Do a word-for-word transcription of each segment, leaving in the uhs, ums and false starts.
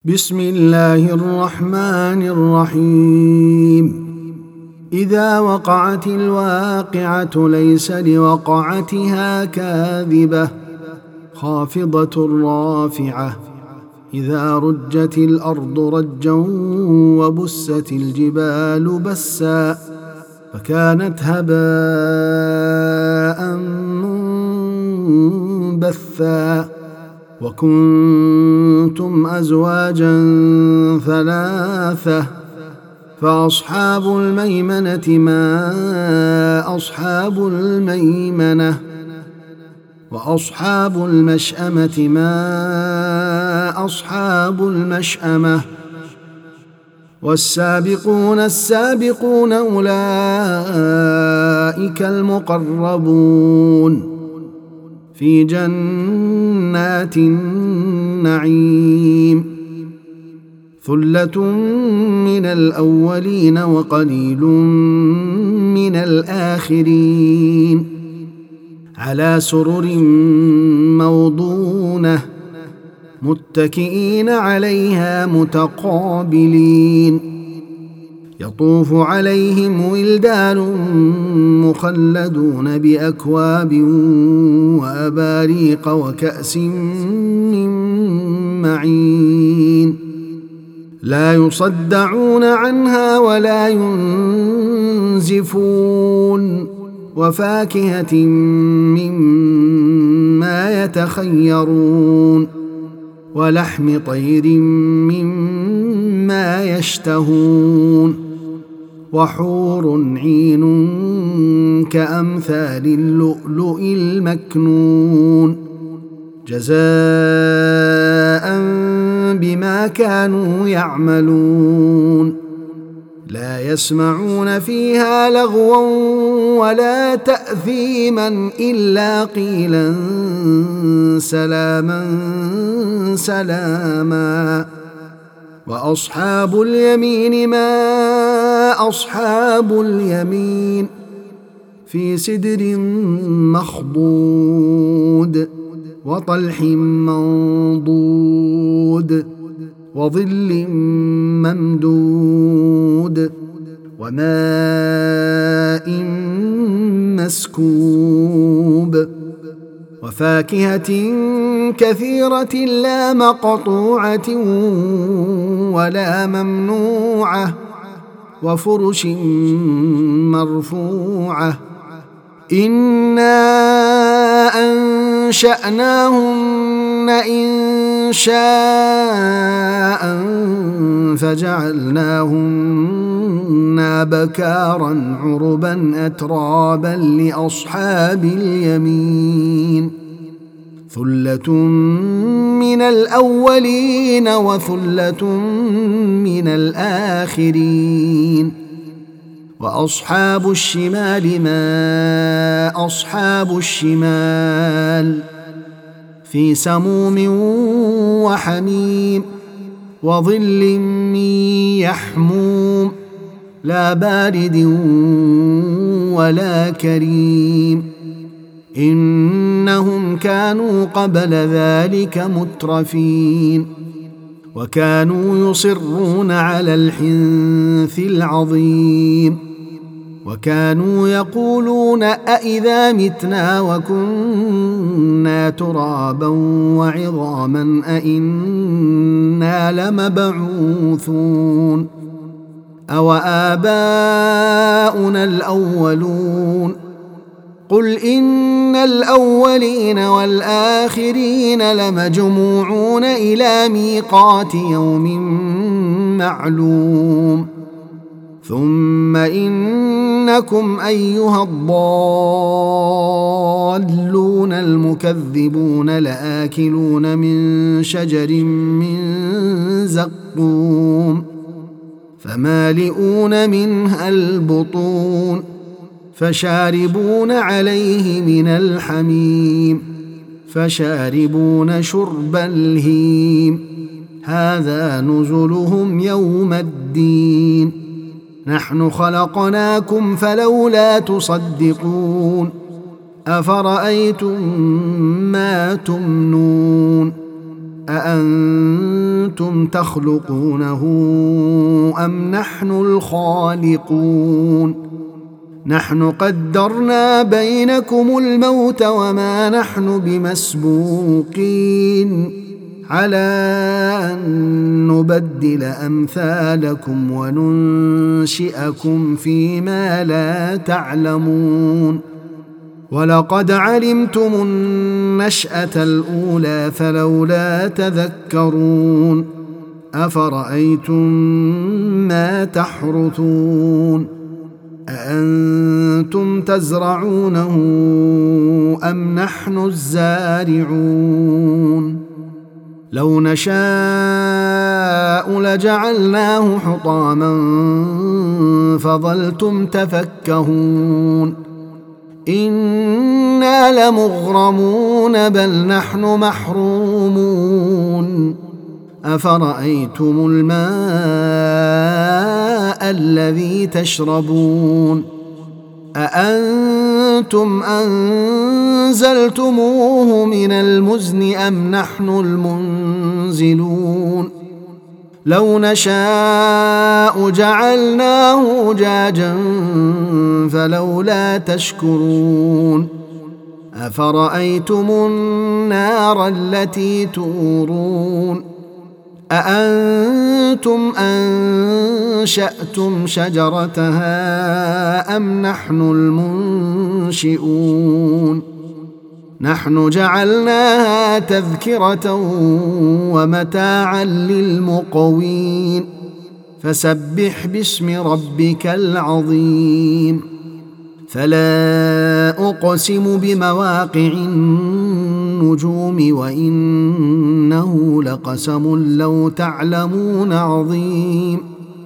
بسم الله الرحمن الرحيم. إذا وقعت الواقعة ليس لوقعتها كاذبة خافضة رافعة. إذا رجت الأرض رجا وبست الجبال بسا فكانت هباء منبثا. وكنتم أزواجا ثلاثة فأصحاب الميمنة ما أصحاب الميمنة وأصحاب المشأمة ما أصحاب المشأمة. والسابقون السابقون أولئك المقربون في جنات النعيم. ثلة من الأولين وقليل من الآخرين على سرر موضونة متكئين عليها متقابلين. يطوف عليهم ولدان مخلدون بأكواب وأباريق وكأس من معين لا يصدعون عنها ولا ينزفون. وفاكهة مما يتخيرون ولحم طير مما يشتهون. وحور عين كأمثال اللؤلؤ المكنون جزاء بما كانوا يعملون. لا يسمعون فيها لغوا ولا تأثيما إلا قيلا سلاما سلاما. وأصحاب اليمين ما أصحاب اليمين في سدر مخضود وطلح منضود وظل ممدود وماء مسكوب. وفاكهة كثيرة لا مقطوعة ولا ممنوعة وفرش مرفوعة. إنا أنشأناهن إنشاء فجعلناهن بكارا عربا أترابا لأصحاب اليمين. ثلة من الأولين وثلة من الآخرين. وأصحاب الشمال ما أصحاب الشمال في سموم وحميم وظل من يحموم لا بارد ولا كريم. إنهم كانوا قبل ذلك مترفين وكانوا يصرون على الحنث العظيم. وكانوا يقولون أإذا متنا وكنا ترابا وعظاما أإنا لمبعوثون أو آباؤنا الأولون. قل إن الأولين والآخرين لمجموعون إلى ميقات يوم معلوم. ثم إنكم أيها الضالون المكذبون لآكلون من شجر من زقوم فمالئون منها البطون فشاربون عليه من الحميم فشاربون شرب الهيم. هذا نزلهم يوم الدين. نحن خلقناكم فلولا تصدقون. أفرأيتم ما تمنون أأنتم تخلقونه أم نحن الخالقون نحن قدرنا بينكم الموت وما نحن بمسبوقين على أن نبدل أمثالكم وننشئكم فيما لا تعلمون ولقد علمتم النشأة الأولى فلولا تذكرون أفرأيتم ما تحرثون أأنتم تزرعونه أم نحن الزارعون لو نشاء لجعلناه حطاما فظلتم تفكهون إنا لمغرمون بل نحن محرومون أفرأيتم الماء الذي تشربون أأنتم أنزلتموه من المزن أم نحن المنزلون لو نشاء جعلناه أجاجا فلولا تشكرون أفرأيتم النار التي تورون أأنتم أنشأتم شجرتها أم نحن المنشئون نحن جعلناها تذكرة ومتاعا للمقوين فسبح باسم ربك العظيم فلا أقسم بمواقع النجوم وإنه لقسم لو تعلمون عظيم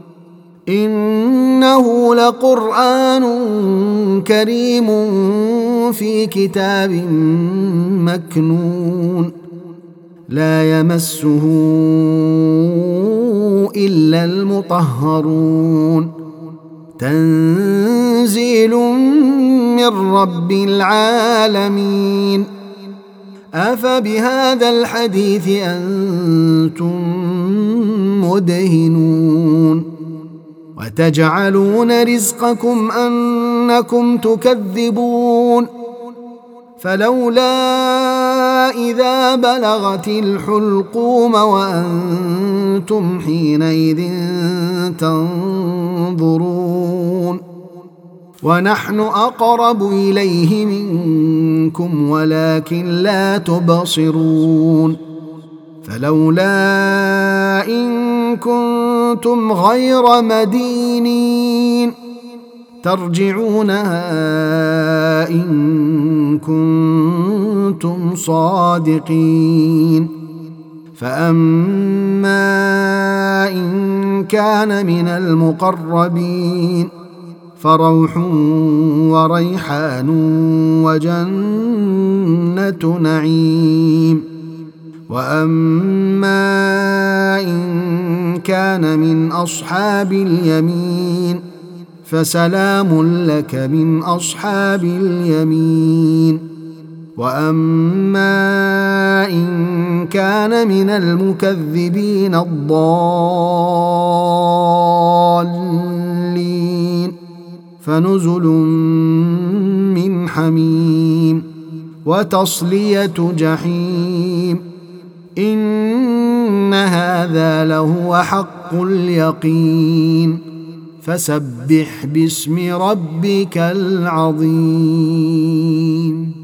إنه لقرآن كريم في كتاب مكنون لا يمسه إلا المطهرون تنزيل من رب العالمين أفبهذا الحديث أنتم مدهنون وتجعلون رزقكم أنكم تكذبون فلولا إذا بلغت الحلقوم وأنتم حينئذ تنظرون ونحن أقرب إليه منكم ولكن لا تبصرون فلولا إن كنتم غير مدينين ترجعونها إن كنتم صادقين فأما إن كان من المقربين فروح وريحان وجنة نعيم وأما إن كان من أصحاب اليمين فسلام لك من أصحاب اليمين وأما إن كان من المكذبين الضالين فنزل من حميم وتصلية جحيم إن هذا لهو حق اليقين فسبح باسم ربك العظيم.